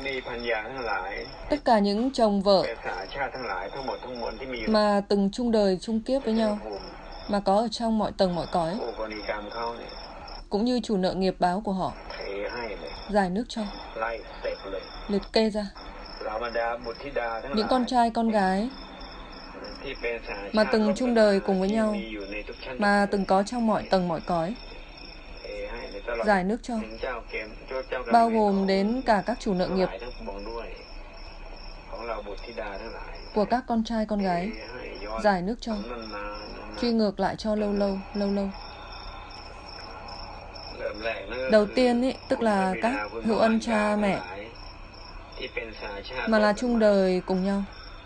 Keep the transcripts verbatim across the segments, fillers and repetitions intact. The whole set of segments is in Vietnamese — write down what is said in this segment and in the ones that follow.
tất cả những chồng vợ mà từng chung đời chung kiếp với nhau, mà có ở trong mọi tầng mọi cõi, cũng như chủ nợ nghiệp báo của họ, giải nước cho, liệt kê ra. Những con trai con gái mà từng chung đời cùng với nhau, mà từng có trong mọi tầng mọi cõi, giải nước cho, bao gồm đến cả các chủ nợ nghiệp của các con trai con gái, giải nước cho, truy ngược lại cho lâu lâu, lâu lâu. Đầu tiên ý, tức là các hữu ân cha mẹ mà là chung đời cùng nhau.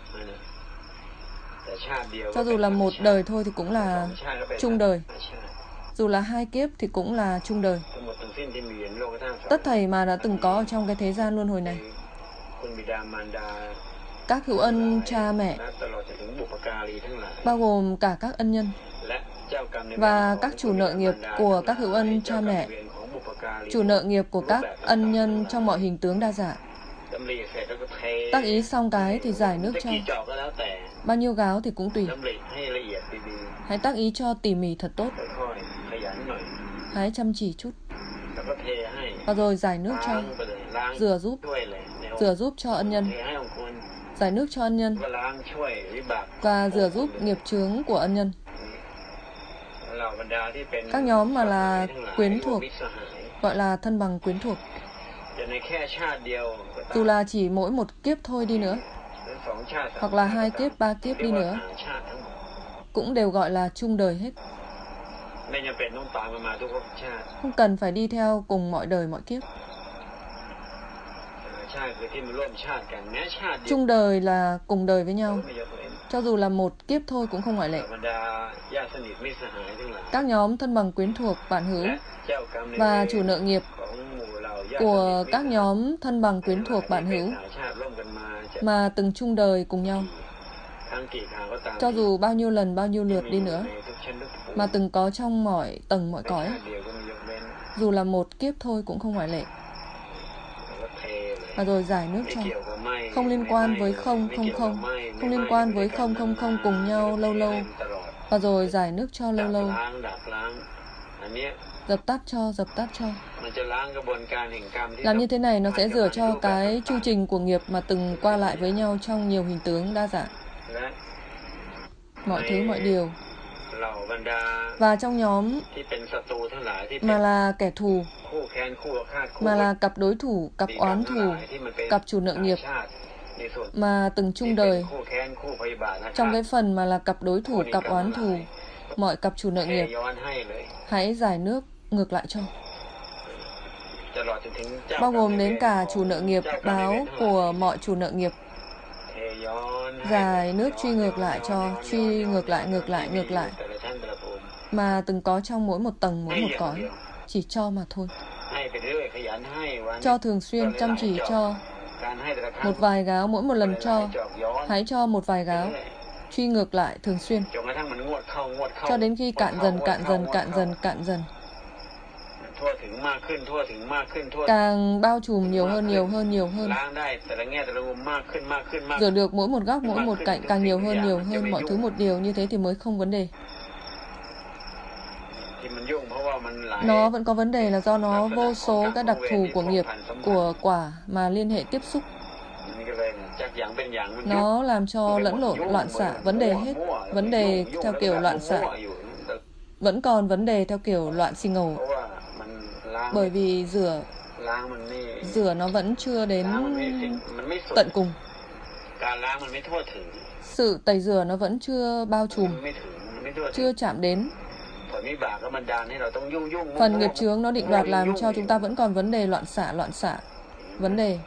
Cho dù là một đời thôi thì cũng là chung đời. Dù là hai kiếp thì cũng là chung đời. Tất thảy mà đã từng có ở trong cái thế gian luân hồi này. Các hữu ân cha mẹ, bao gồm cả các ân nhân và các chủ nợ nghiệp của các hữu ân cha mẹ, chủ nợ nghiệp của các ân nhân trong mọi hình tướng đa dạng. Tác ý xong cái thì giải nước cho. Bao nhiêu gáo thì cũng tùy. Hãy tác ý cho tỉ mỉ thật tốt. Hãy chăm chỉ chút. Và rồi giải nước cho. Rửa giúp. Rửa giúp cho ân nhân. Giải nước cho ân nhân. Và rửa giúp nghiệp chướng của ân nhân. Các nhóm mà là quyến thuộc, gọi là thân bằng quyến thuộc. Dù là chỉ mỗi một kiếp thôi đi nữa, hoặc là hai kiếp, ba kiếp đi nữa, cũng đều gọi là chung đời hết. Không cần phải đi theo cùng mọi đời mọi kiếp. Chung đời là cùng đời với nhau. Cho dù là một kiếp thôi cũng không ngoại lệ. Các nhóm thân bằng quyến thuộc, bạn hữu và chủ nợ nghiệp của các nhóm thân bằng quyến thuộc, bạn hữu mà từng chung đời cùng nhau, cho dù bao nhiêu lần, bao nhiêu lượt đi nữa, mà từng có trong mọi tầng mọi cõi, dù là một kiếp thôi cũng không ngoại lệ. Và rồi giải nước cho. Không liên quan với không, không, không. Không liên quan với không, không, không cùng nhau lâu lâu. Và rồi giải nước cho lâu lâu. Dập tắt cho, dập tắt cho. Làm như thế này nó sẽ rửa cho cái chu trình của nghiệp mà từng qua lại với nhau trong nhiều hình tướng đa dạng. Mọi thứ, mọi điều. Và trong nhóm mà là kẻ thù, mà là cặp đối thủ, cặp oán thù, cặp chủ nợ nghiệp mà từng chung đời, trong cái phần mà là cặp đối thủ, cặp oán thù, mọi cặp chủ nợ nghiệp, hãy giải nước ngược lại cho. Bao gồm đến cả chủ nợ nghiệp báo của mọi chủ nợ nghiệp. Giải nước truy ngược lại cho, truy ngược lại, ngược lại, ngược lại, mà từng có trong mỗi một tầng, mỗi một cõi. Chỉ cho mà thôi. Cho thường xuyên, chăm chỉ cho. Một vài gáo mỗi một lần cho. Hãy cho một vài gáo. Truy ngược lại thường xuyên. Cho đến khi cạn dần, cạn dần, cạn dần, cạn dần. Càng bao trùm nhiều hơn, nhiều hơn, nhiều hơn. Rửa được mỗi một góc, mỗi một cạnh càng nhiều hơn, nhiều hơn. Mọi thứ một điều như thế thì mới không vấn đề. Nó vẫn có vấn đề là do nó vô số các đặc thù của nghiệp, của quả mà liên hệ tiếp xúc. Nó làm cho lẫn lộn, loạn xạ, vấn đề hết. Vấn đề theo kiểu loạn xạ. Vẫn còn vấn đề theo kiểu loạn xì ngầu. Bởi vì rửa Rửa nó vẫn chưa đến tận cùng. Sự tẩy rửa nó vẫn chưa bao trùm, chưa chạm đến. Phần nghiệp chướng nó định đoạt làm cho chúng ta vẫn còn vấn đề loạn xạ, loạn xạ. Vấn đề.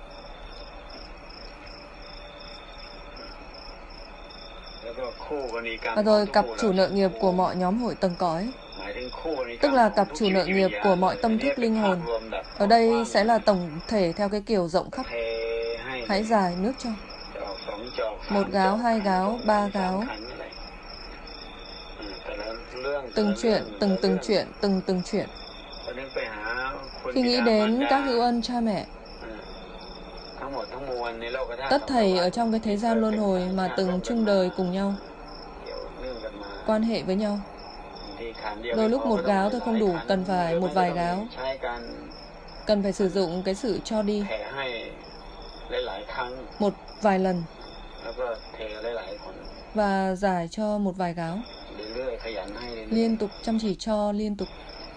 Và rồi cặp chủ nợ nghiệp của mọi nhóm hội tầng cõi, tức là cặp chủ nợ nghiệp của mọi tâm thức linh hồn. Ở đây sẽ là tổng thể theo cái kiểu rộng khắp. Hãy giải nước cho. Một gáo, hai gáo, ba gáo. Từng chuyện, từng từng chuyện, từng từng chuyện. Khi nghĩ đến các hữu ân cha mẹ Tất thảy ở trong cái thế gian luân hồi mà từng chung đời cùng nhau, quan hệ với nhau. Đôi lúc một gáo thôi không đủ, cần phải một vài gáo. Cần phải sử dụng cái sự cho đi một vài lần và giải cho một vài gáo. Liên tục chăm chỉ cho, liên tục.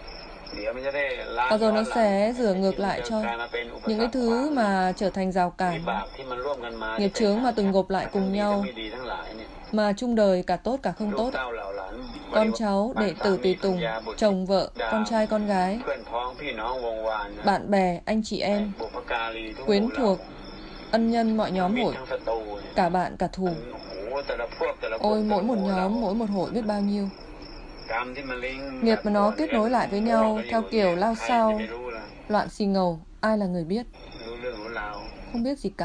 Và rồi nó sẽ rửa ngược lại cho những cái thứ mà trở thành rào cản, nghiệp chướng mà từng gộp lại cùng nhau, mà chung đời cả tốt cả không tốt. Con cháu, đệ tử tùy tùng, chồng vợ, con trai con gái, bạn bè, anh chị em, quyến thuộc, ân nhân mọi nhóm hội, cả bạn cả thù. Ôi, mỗi một nhóm, mỗi một hội biết bao nhiêu nghiệp mà nó kết nối lại với nhau theo kiểu lao sao, loạn xì ngầu. Ai là người biết? Không biết gì cả.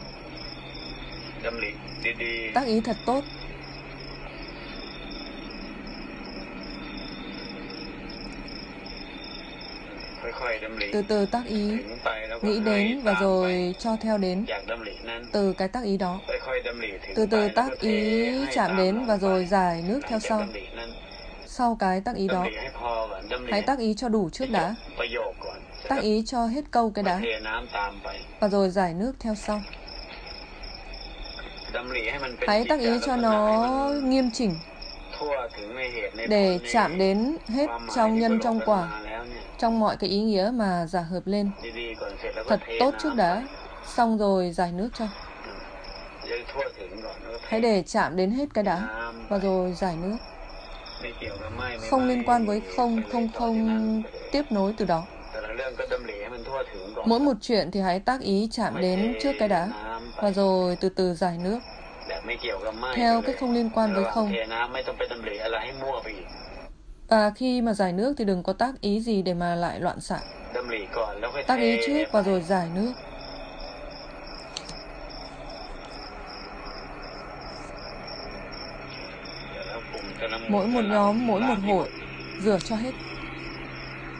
Tác ý thật tốt. Từ từ tác ý, nghĩ đến và rồi cho theo đến từ cái tác ý đó. Từ từ tác ý chạm đến và rồi giải nước theo sau. Sau cái tác ý đó, hãy tác ý cho đủ trước đã. Tác ý cho hết câu cái đã, và rồi giải nước theo sau. Hãy tác ý cho nó nghiêm chỉnh, để chạm đến hết trong nhân trong quả, trong mọi cái ý nghĩa mà giả hợp lên. Thật tốt trước đã, xong rồi giải nước cho. Hãy để chạm đến hết cái đã, và rồi giải nước. Không liên quan với không, không không tiếp nối từ đó. Mỗi một chuyện thì hãy tác ý chạm đến trước cái đã, và rồi từ từ giải nước theo cách không liên quan với không. Và khi mà giải nước thì đừng có tác ý gì để mà lại loạn xạ. Tác ý trước và rồi giải nước. Mỗi một nhóm, mỗi một hội rửa cho hết.